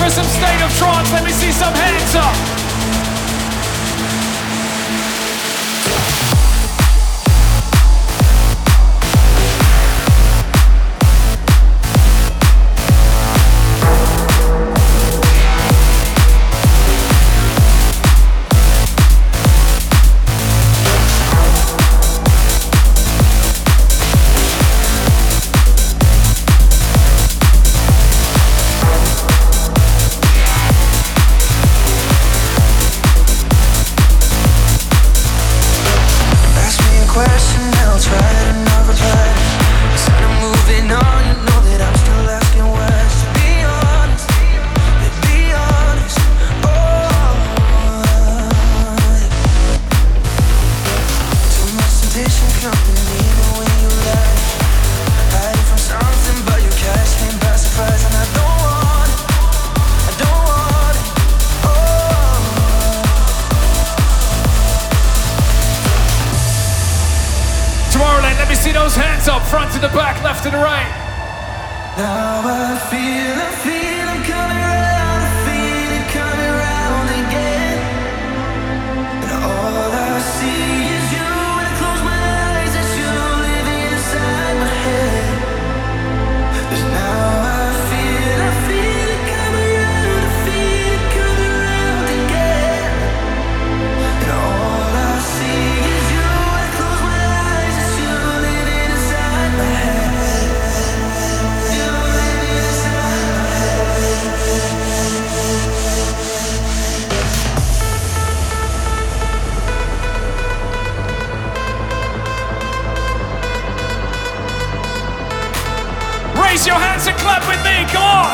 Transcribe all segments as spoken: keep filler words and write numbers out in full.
for some state of trance? Let me see some hands up. Front to the back, left to the right. Now I feel, I feel I'm coming round, I feel it coming round again. And all I see is you when I close my eyes, it's you living inside my head. 'Cause now I feel, I feel it coming round, I feel it coming round again. And all I see is you when I close my eyes, it's you living inside my head. Raise your hands and clap with me, come on!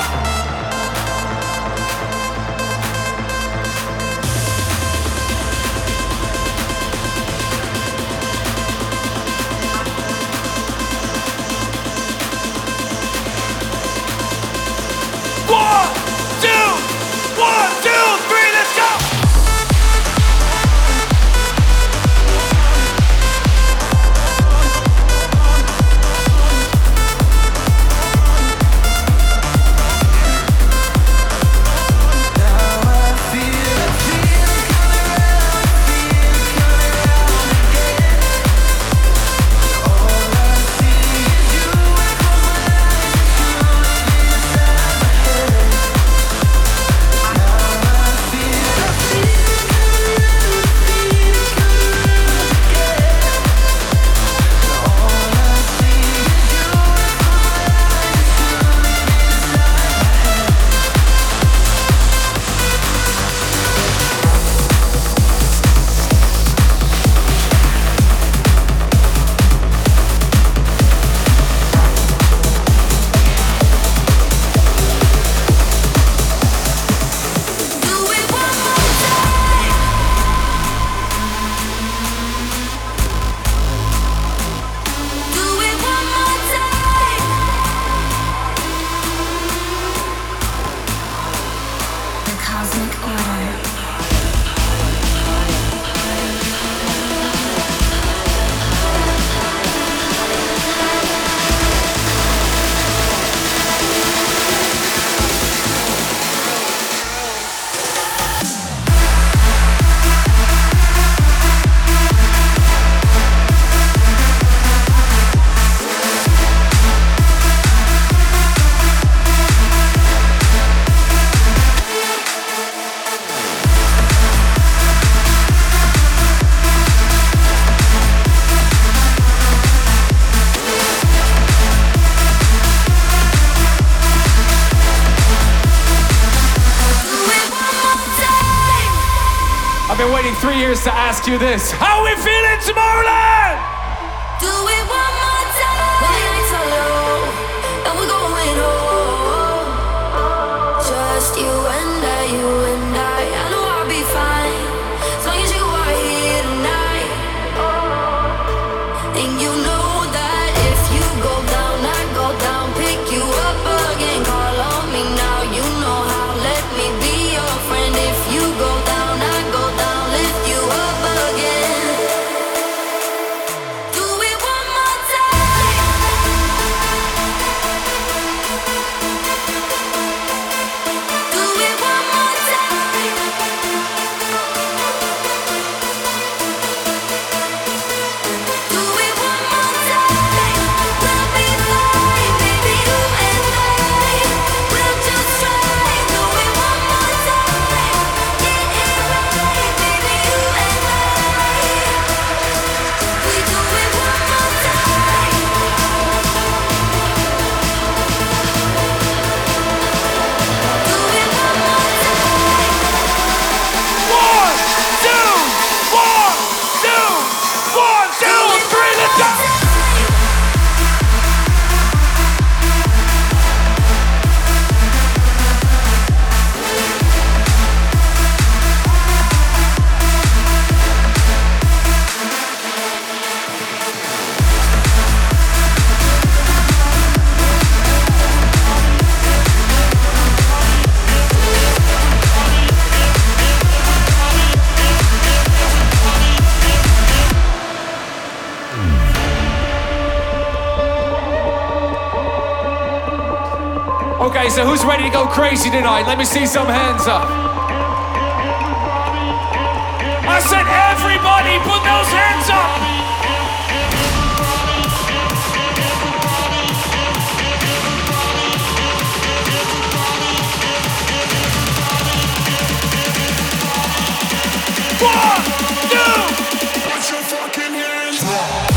One, two, one, two, three, let's go! I've been waiting three years to ask you this. How we feeling, Tomorrowland? Do it one more time. When the nights are low and we're going home, just you and I, you and I. I know I'll be fine as long as you are here tonight. And you know that if you go down, I go down, pick you up again, call on me now. You know how. Let me be your friend. If you go down, I go down, lift you up again. Do it one more time. Okay, so who's ready to go crazy tonight? Let me see some hands up. I said everybody put those hands up. One, two, put your fucking hands up.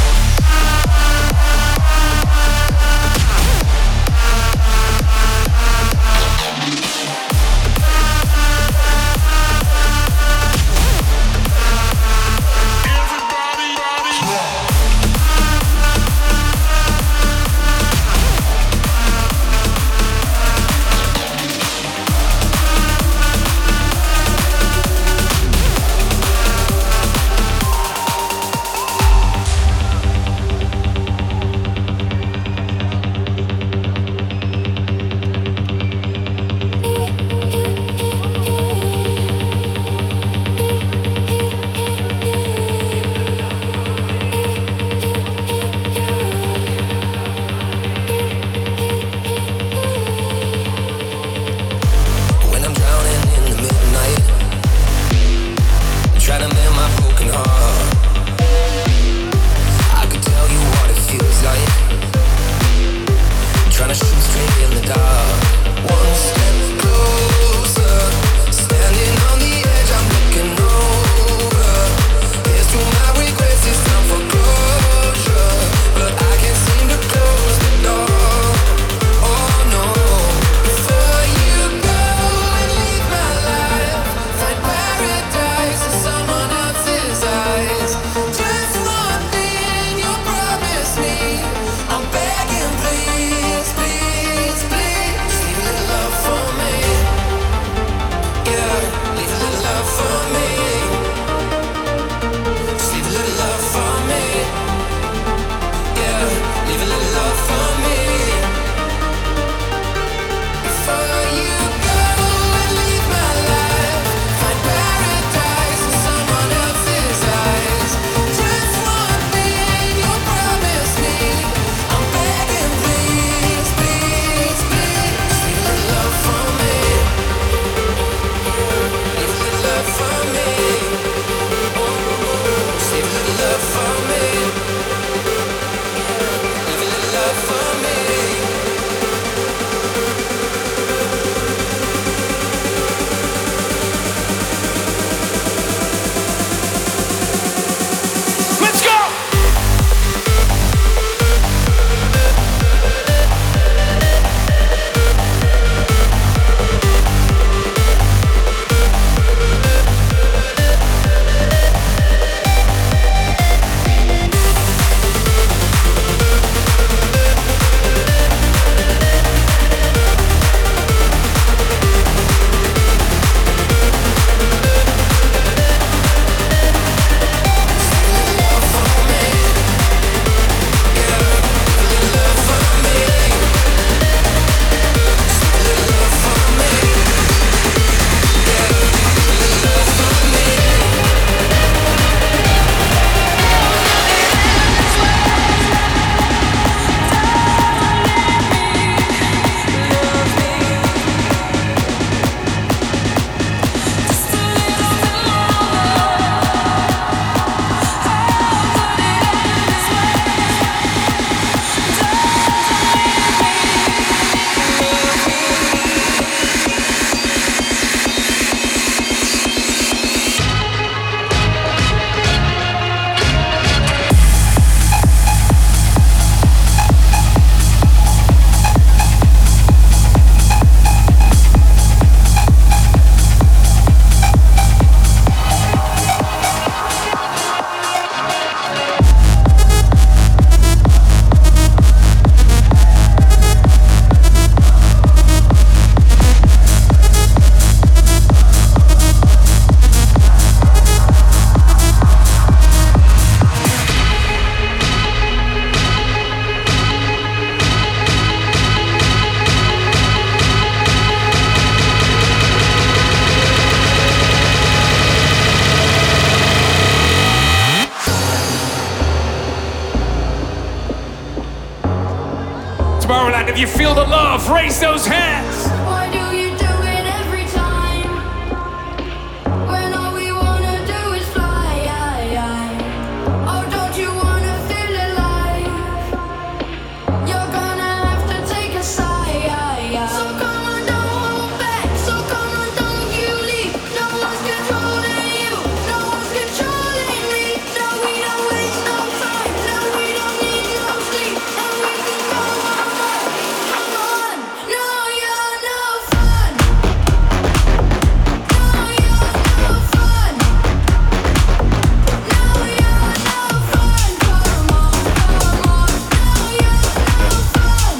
Tomorrowland. If you feel the love, raise those hands. Why do you do it every time? When all we wanna do is fly. Oh, don't you wanna feel alive? You're gonna have to take a sigh. So come on, don't hold back. So come on, don't you leave. No one's controlling you. No one's controlling me. No, we don't waste no time. No, we don't need no sleep. And we can go on. Come on. No, you're no fun. No, you're no fun. No, you're no fun. Come on, come on. No, you're no fun.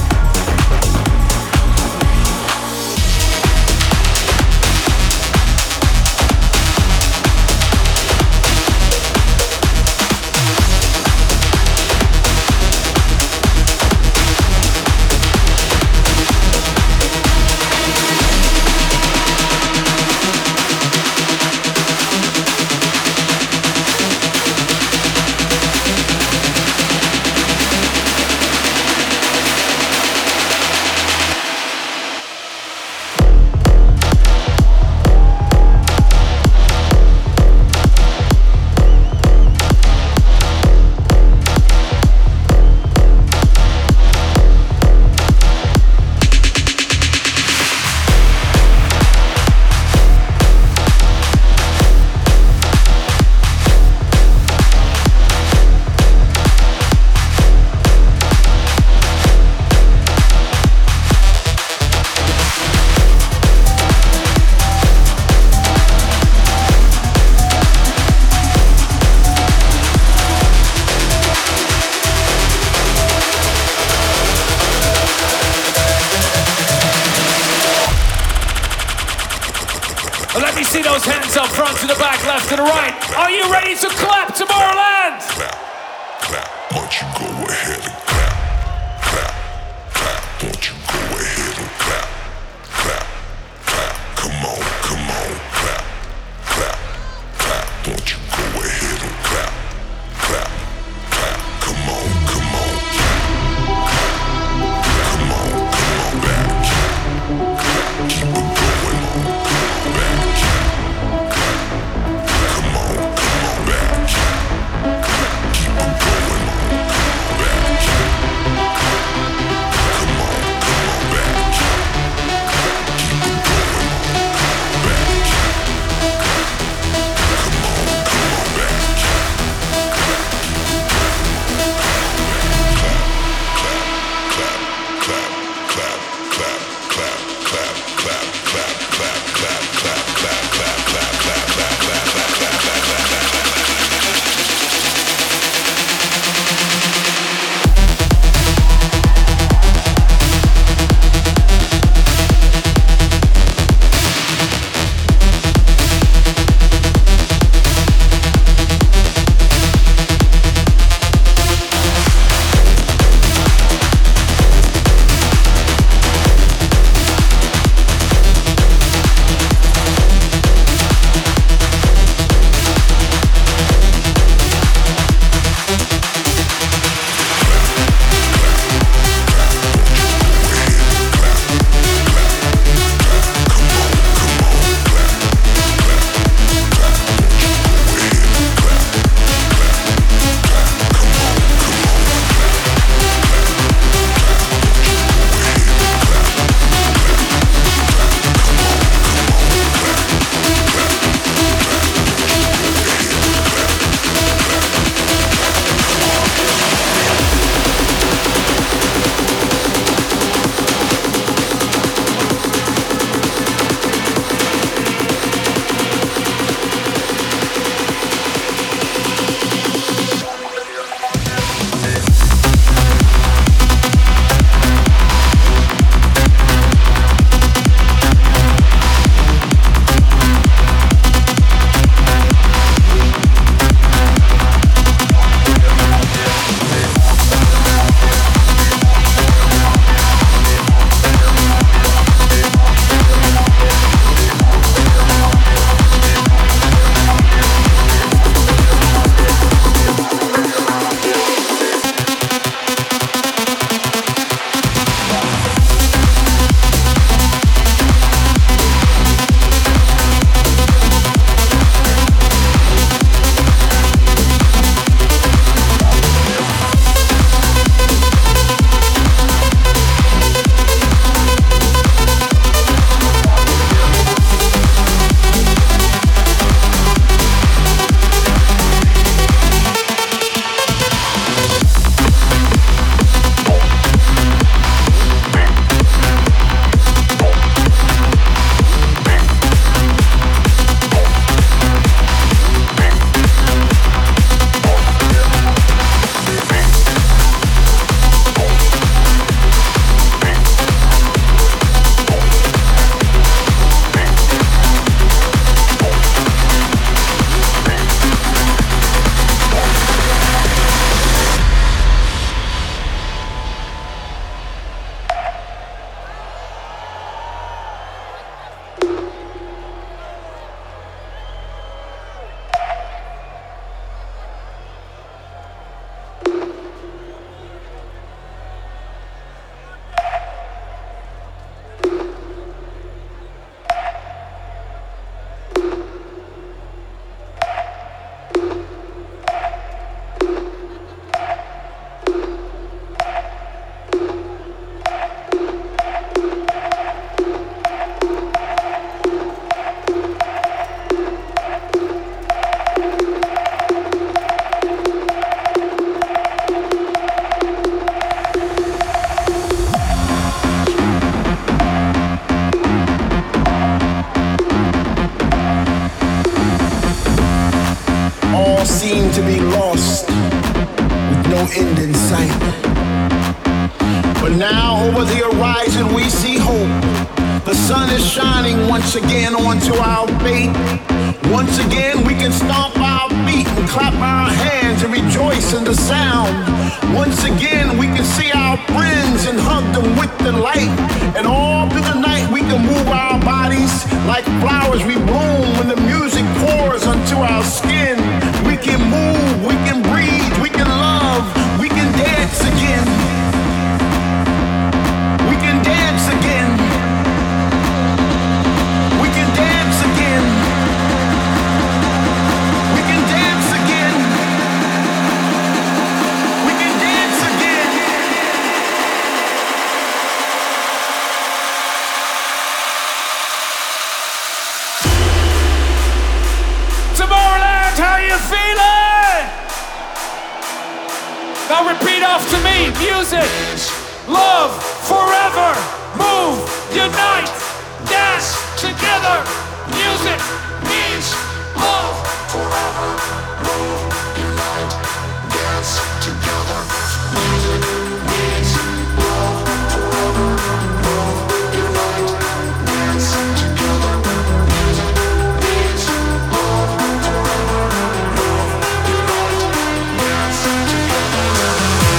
Let me see those hands up front to the back, left to the right. Are you ready to clap, Tomorrowland? Clap, clap, won't you go ahead and clap, clap, clap, won't you go ahead and clap, clap, clap, come on, come on, clap, clap, clap, won't you go ahead and clap, clap, clap, come on, come on, come on, come on back, keep it going on, come on back, come on, come on back. sun is shining once again onto our fate. Once again we can stomp our feet and clap our hands and rejoice in the sound. Once again we can see our friends and hug them with delight. And all through the night we can move our bodies like flowers we bloom when the music pours onto our skin. We can move, we can breathe, we can love, we can dance again. We can dance again. We can dance again. We can dance again. We can dance again. Tomorrowland, how you feeling? Now repeat after me. Music, love, forever. Move, unite, dance together. Music means love, forever. Move, unite, dance together. Music means love, forever. Move, unite, dance together. Music means love, forever. Move, unite, dance together.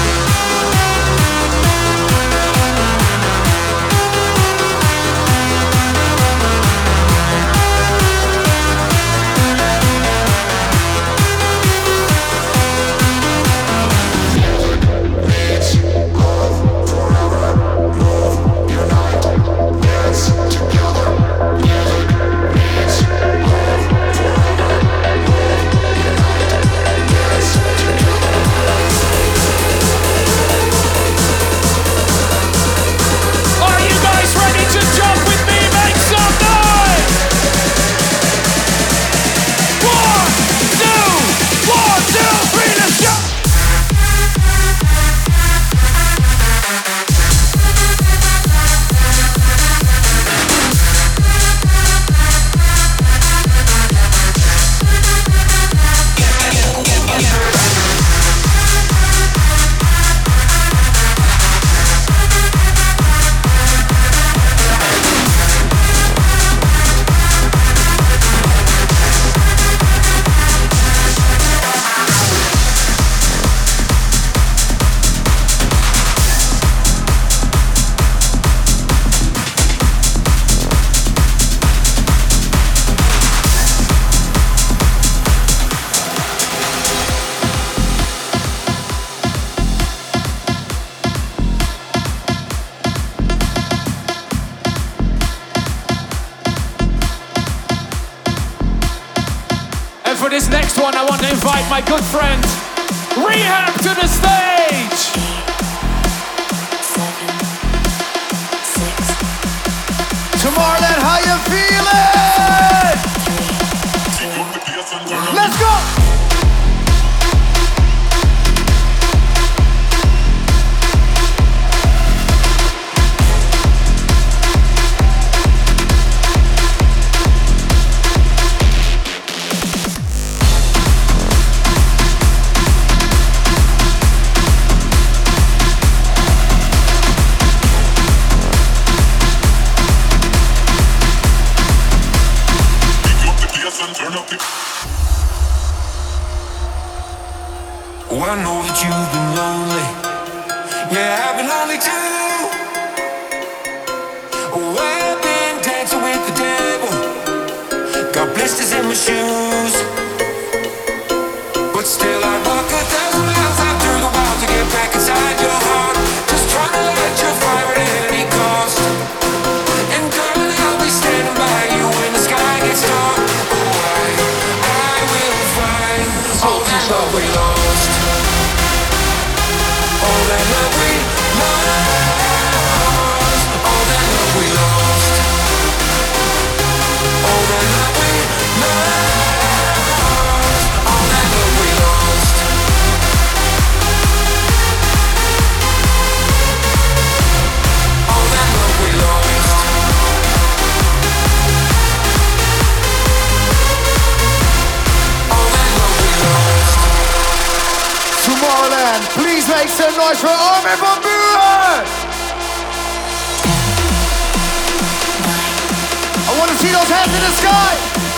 Are you guys ready to jump with me? Make some noise! One, two, one, two, three, let's jump! And for this next one, I want to invite my good friend Rehab to the stage. Tomorrowland, how you feeling? Let's go! Oh, I know that you've been lonely. Yeah, I've been lonely too. Oh, I've been dancing with the devil. Got blisters in my shoes. But still I walk a thousand miles out through the wild to get back inside your heart. Just trying to light your fire at any cost. And girl, I'll be standing by you when the sky gets dark. Oh, I, I will find all that love we lost. All that love we lost. All that love we lost. All that love we lost. All that love we lost. All that love we lost. All that love we lost. Tomorrowland, please make some noise for Armin van Buuren! wanna see those hands in the sky.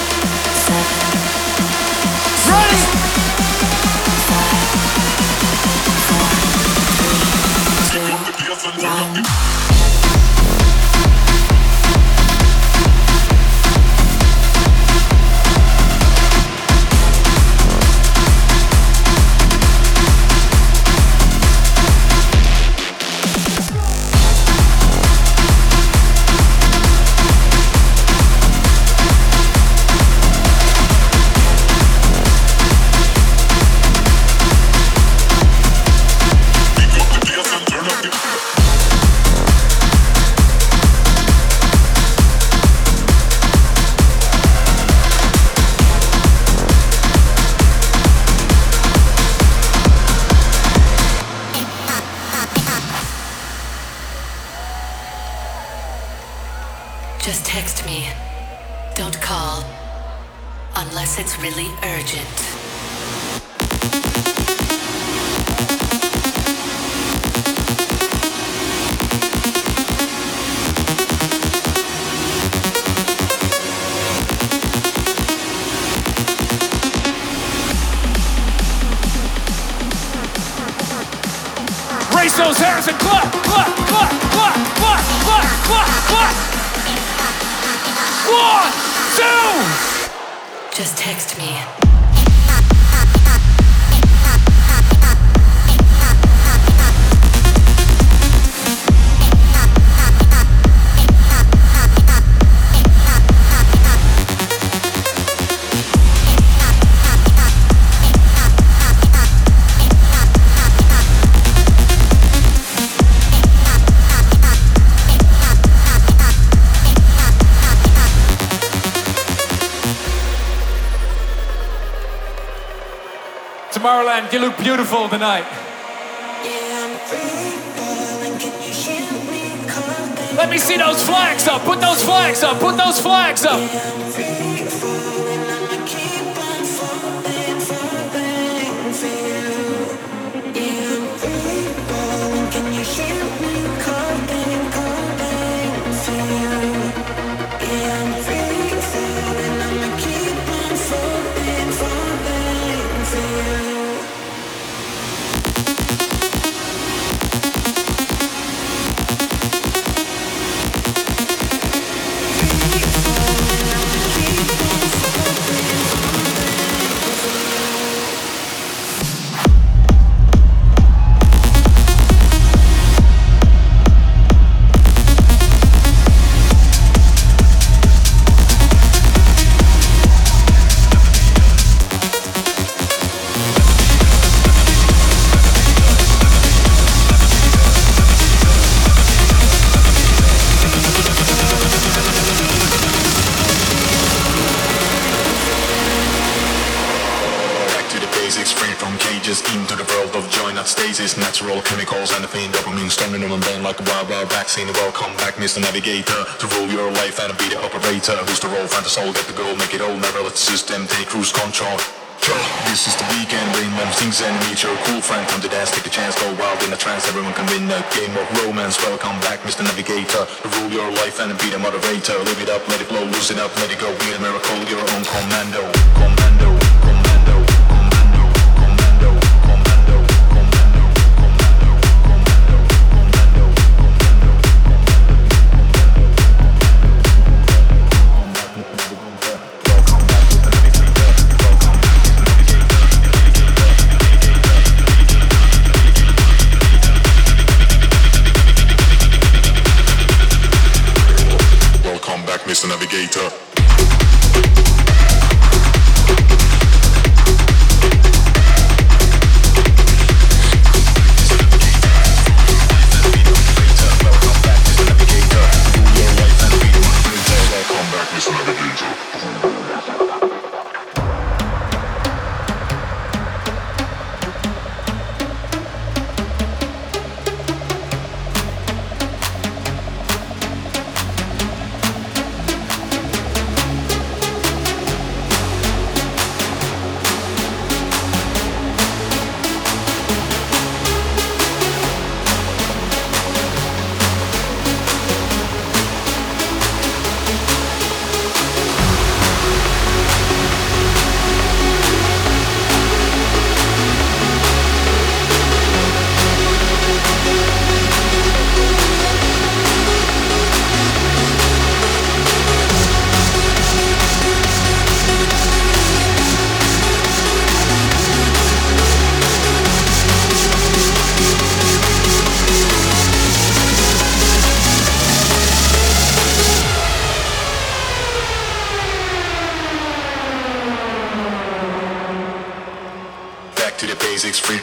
Ready? One. Just text me. Don't call. Unless it's really urgent. Raise those hands and clap, clap, clap, clap, clap, clap, clap, clap. One, two. Just text me. Tomorrowland, you look beautiful tonight. Let me see those flags up. Put those flags up. Put those flags up. Natural chemicals and the pain, dopamine storming on and like a wild, wild vaccine. Welcome back, Mister Navigator, to rule your life and be the operator. Who's the role? Find the soul, get the goal, make it all. Never let the system take cruise control. This is the weekend, rain, mom, things and meet your cool friend. Come to dance, take a chance, go wild in a trance. Everyone can win a game of romance. Welcome back, Mister Navigator, to rule your life and be the moderator. Live it up, let it flow, lose it up, let it go. Be a miracle, your own commando, commando. Mister Navigator.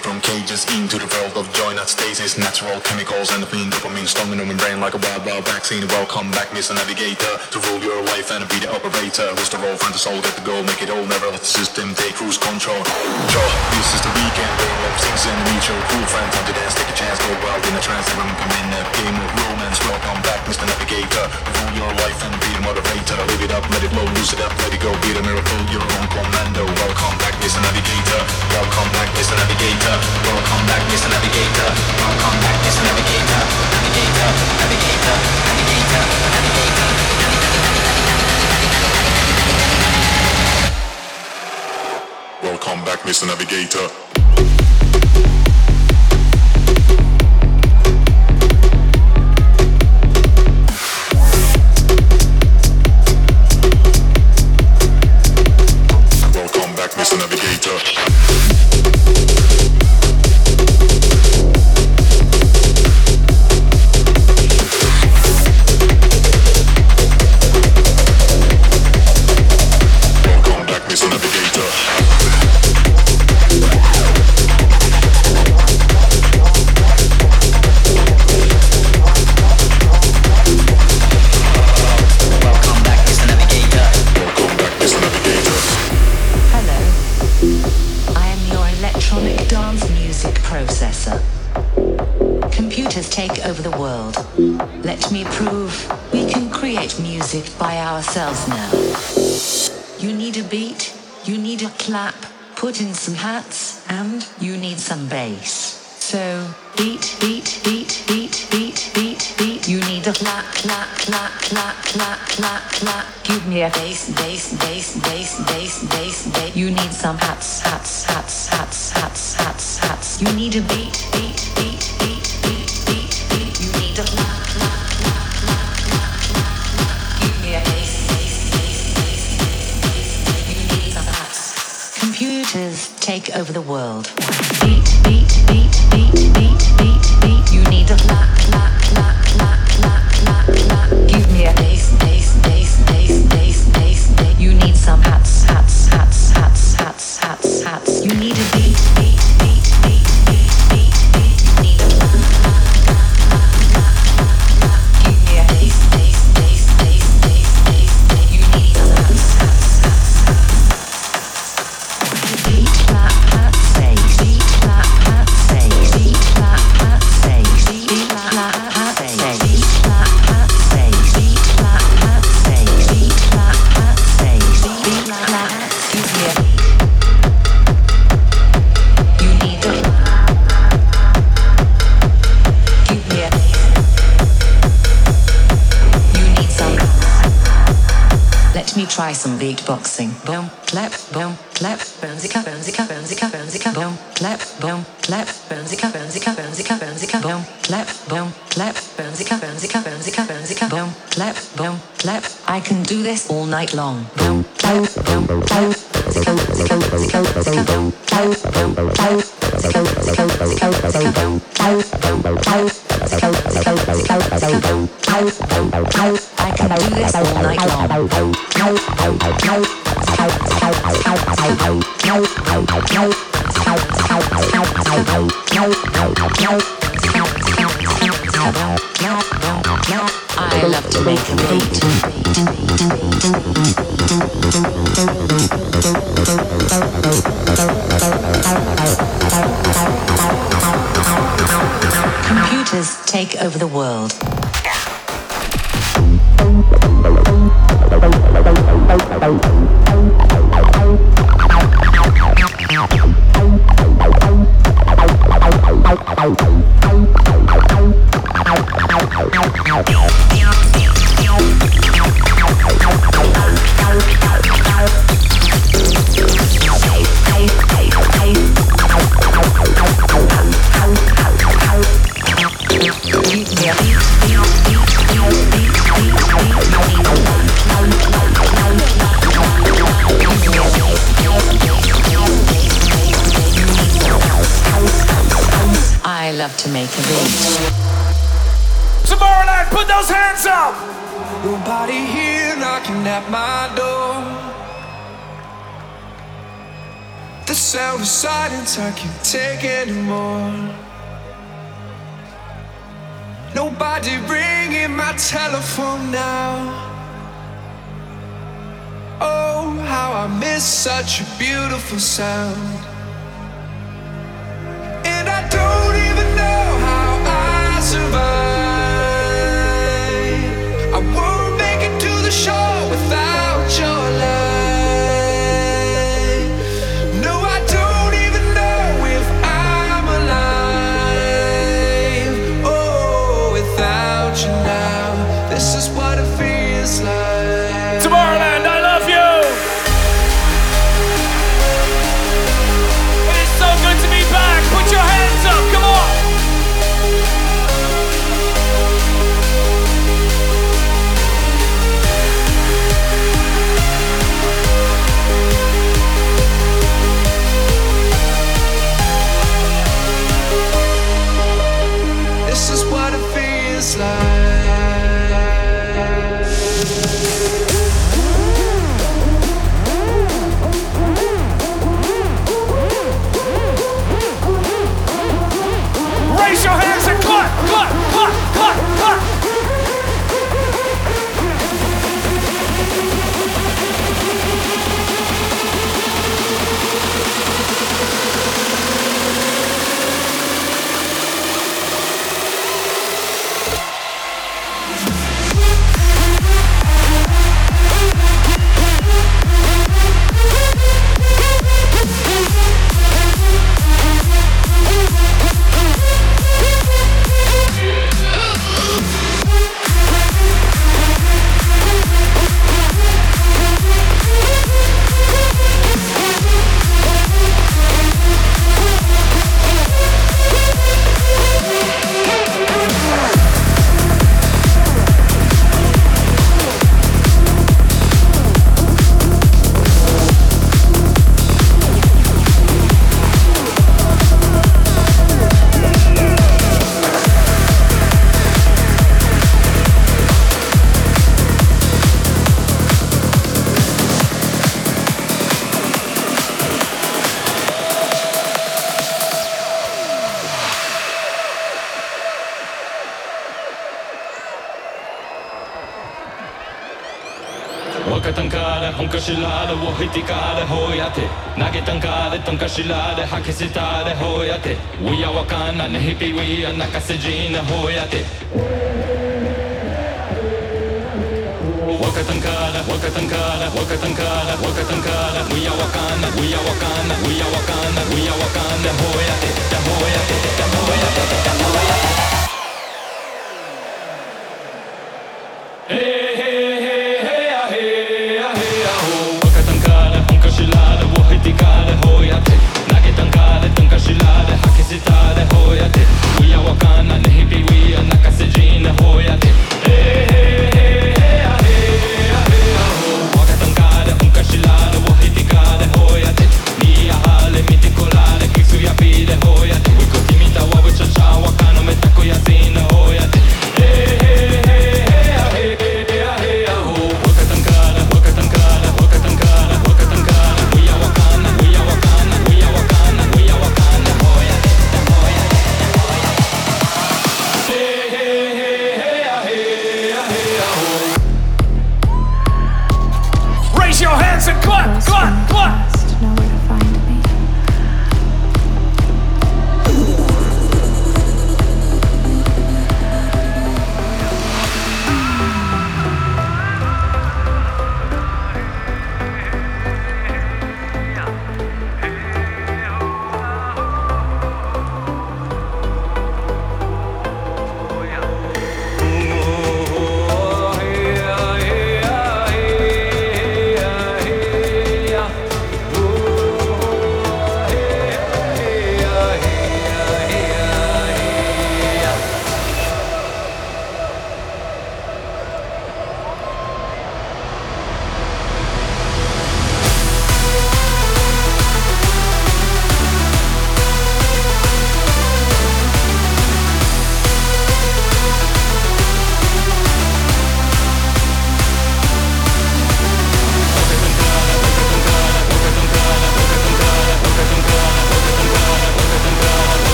from cages into the world of joy, not stasis. Natural chemicals and the fiend dopamine storming in my brain like a wild, wild vaccine. Welcome back, Mister Navigator, to rule your life and be the operator. Who's the role, find the soul, get the goal, make it all, never let the system take cruise control. Sure, this is the weekend, where love sings and meet your cool friends. Time to dance, take a chance, go wild in a trance. Everyone come in a game of romance. Welcome back, Mister Navigator, to rule your life and be the motivator. Live it up, let it flow, lose it up, let it go, be the miracle, your own commando. Welcome back, Mister Navigator. Welcome back, Mister Navigator. Welcome back, Mister Navigator. Welcome back, Mister Navigator. Navigator, navigator, navigator, navigator. Welcome back, Mister Navigator. Mister Navigator. Welcome back, Mister Navigator. Computers take over the world. Let me prove we can create music by ourselves now. You need a beat, you need a clap, put in some hats, and you need some bass. So, beat, beat, beat, beat, beat, beat, beat. You need a clap, clap, clap, clap, clap, clap, clap. Give me a bass, bass, bass, bass, bass, bass, bass. You need some hats, hats, hats, hats, hats, hats, hats. You need a beat, beat, beat, beat, beat, beat, beat. You need a clap, clap, clap, clap, clap, clap. Give me a bass, bass, bass, bass, bass, bass. You need some hats. Computers take over the world. Beat, beat, beat, beat, beat, beat, beat. You need a clap, clap, clap, clap, clap, clap, clap. Give me a bass, bass, bass, bass, bass, bass, bass. You need some hats, hats, hats, hats, hats, hats, hats. You need a beat, beat, beat, beat, beat, beat, beat. You need a clap, clap, clap, clap, clap, clap. Give me a bass, bass, bass, bass, bass, bass, bass. You need some hats, hats, hats, hats. Beat, clap, hat, say, beat, clap, hat, say, beat, clap, hat, say, beat, clap, hat, say, beat, clap, hat, say, beat, clap, hat, say, beat, clap, hat, say, beat, clap, give me a. You need a. Give me a. You need some. Let me try some beatboxing. Boom, clap, boom, clap, bounzica, bounzica, bounzica, bounzica, boom, clap, boom, clap, bounzica, bounzica, bounzica, bounzica, boom, clap, boom, clap, bounzica, bounzica, bounzica, bounzica, boom, clap, boom, clap. I can do this all night long. Boom, clap, boom, clap, bounzica, bounzica, bounzica, bounzica, boom, clap, boom, clap, bounzica, bounzica, bounzica, bounzica, boom, clap, boom, clap, bounzica, bounzica, bounzica, bounzica, boom, clap, boom, clap. I can do this all night long. I love to make a beat. Computers take over the world. I love to make a beat. Tomorrowland, put those hands up! Nobody here knocking at my door. The sound of silence, I can't take anymore. Nobody ringing my telephone now. Oh, how I miss such a beautiful sound. And I don't even know how I survive. I won't make it to the shore without your light. No, I don't even know if I'm alive. Oh, without you now, this is what it feels like. Tomorrowland, I love you. It's so good to be back. Put your hands up, come on. This is what it feels like. Raise your hands and clap, clap, clap, clap, clap. Wakatankara, Honkashilada, Wahitikada, Hoyate, Nagetankara, Tonkashilada, Hakisitade, Hoyate, We are Wakana, Nehipi, we are Nakasajina, Hoyate. Wakatankara, Wakatankara, Wakatankara, Wakatankara, we are Wakana, we are Wakana, we are Wakana, we are Wakana, Hoyate, the Hoyate, the Hoyate, the Hoyate. Hey, hey, hey, hey, hey, hey, oh. Wakatankara, Honkashilada, Wahitikada, Hoyate, Nagetankara, Tonkashilada, Hakisitade, Hoyate, We are Wakana, Nehipi, we are Nakasajina, Hoyate. Hey, hey, hey, hey, hey, hey, oh. Wakatankara, Honkashilada, Wahitikada, Hoyate, Nia Hale, Mitikolare, Kisuya Pide, Hoyate.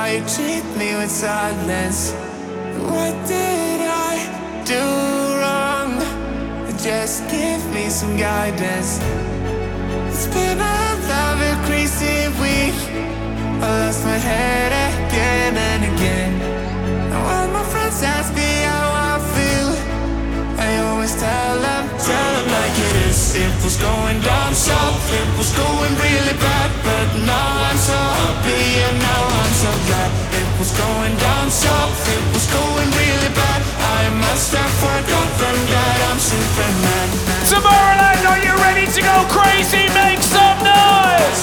Why you treat me with silence? What did I do wrong? Just give me some guidance. It's been a lovely, crazy week. I lost my head again and again. And when my friends ask me how I feel, I always tell them, tell them like it is. It was going down south, it was going really bad, but now I'm so happy and now I'm so glad. It was going down south, it was going really bad. I must have forgotten that I'm Superman. Tomorrowland, are you ready to go crazy? Make some noise!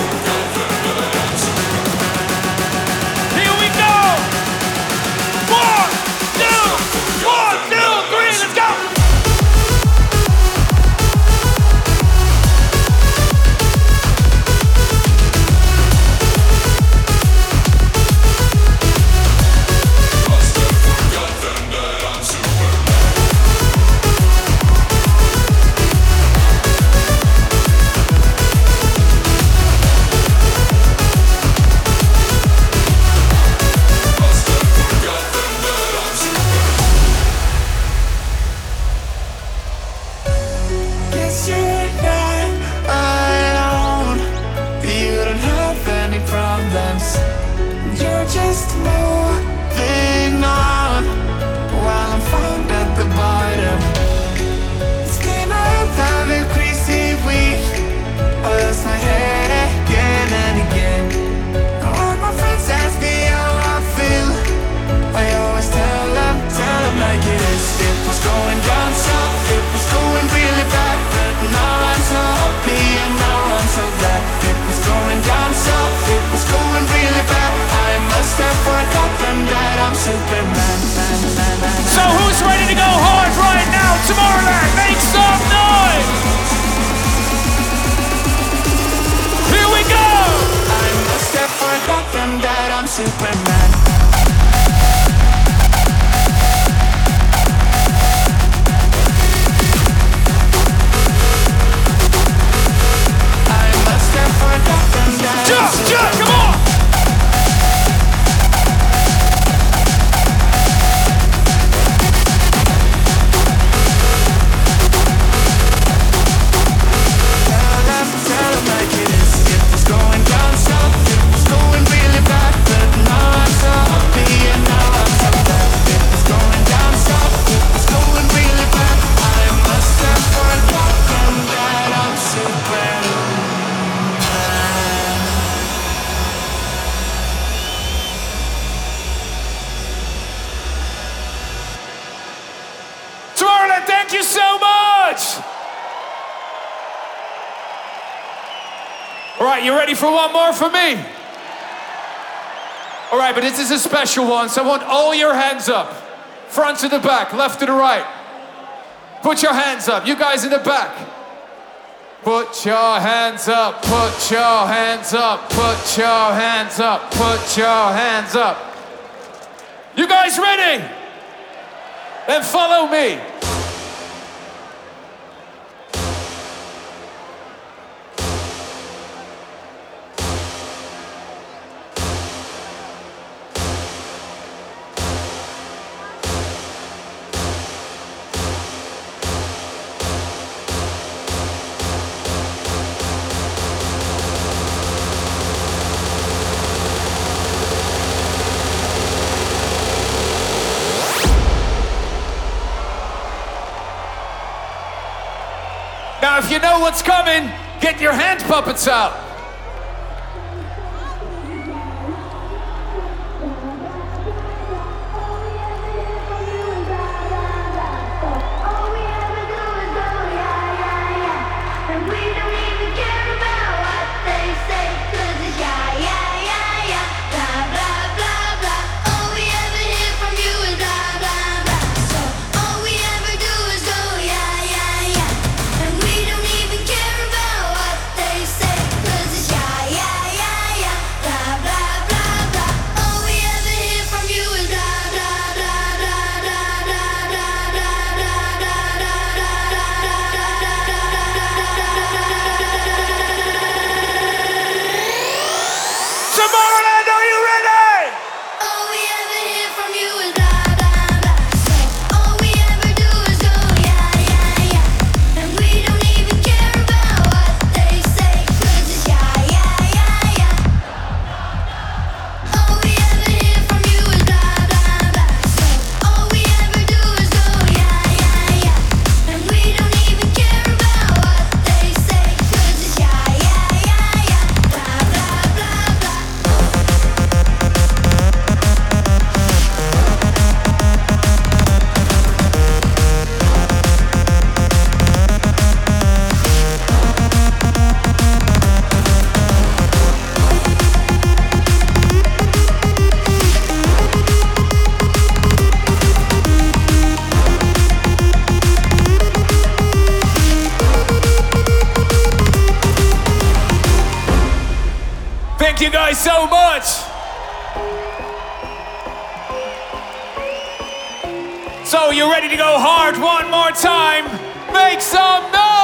Here we go! One, two, one, two, three, let's go! So who's ready to go hard right now? Tomorrowland, make some noise! Here we go! I must have forgotten that I'm Superman. I must have forgotten that I'm Jump, Superman. jump, come on! Thank you so much! All right, you ready for one more from me? All right, but this is a special one, so I want all your hands up. Front to the back, left to the right. Put your hands up, you guys in the back. Put your hands up, put your hands up, put your hands up, put your hands up. You guys ready? Then follow me. Now, if you know what's coming, get your hand puppets out. Cause Thank you guys so much. So you ready to go hard one more time? Make some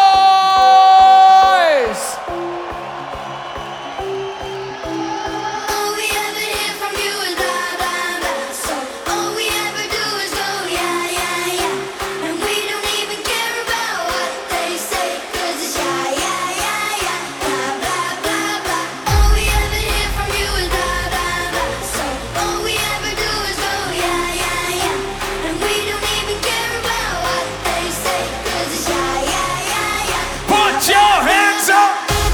noise! All we ever hear from you is blah, blah, blah. So all we ever do is go, yeah, yeah, yeah. And we don't even care about what they say, 'cause it's yeah, yeah, yeah, yeah. Blah, blah, blah, blah. All we ever hear from you is blah, blah, blah. So all we ever do is go, yeah, yeah, yeah. And we don't even care about what they say, 'cause it's yeah, yeah, yeah, yeah. Put your hands up!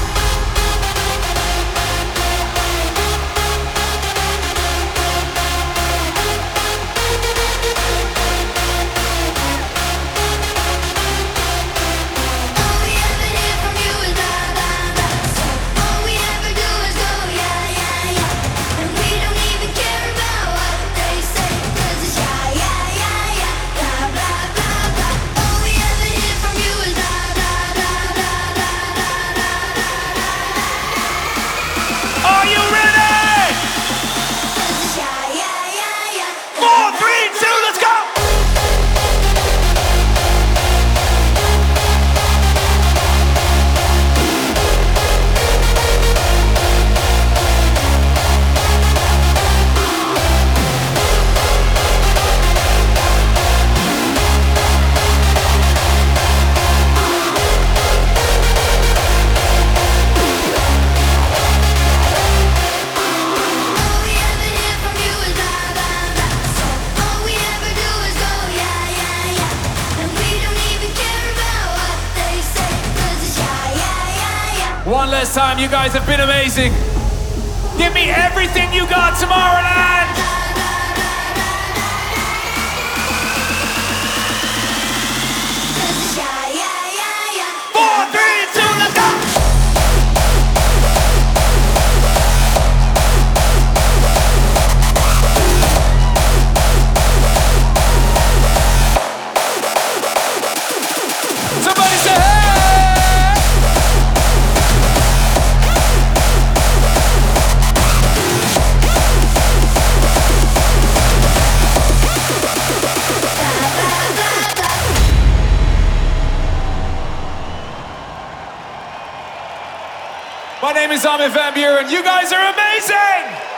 All we ever hear from you is blah, blah, blah. So all we ever do is go, yeah, yeah, yeah. And we don't even care about what they say, 'cause it's yeah, yeah, yeah, yeah. Blah, blah, blah, blah. All we ever hear from you is blah, blah, blah, blah, blah, blah, blah. Are you ready? 'Cause it's yeah, yeah, yeah, yeah. Four, three, two, let's go! All we ever hear from you is blah, blah, blah. So all we ever do is go, yeah, yeah, yeah. And we don't even care about what they say, 'cause it's yeah, yeah, yeah, yeah. One last time, you guys have been amazing. Give me everything you got, Tomorrowland! Yeah, yeah, yeah, yeah. Four, three, two, let's go! Somebody say hey! My name is Armin van Buren. You guys are amazing!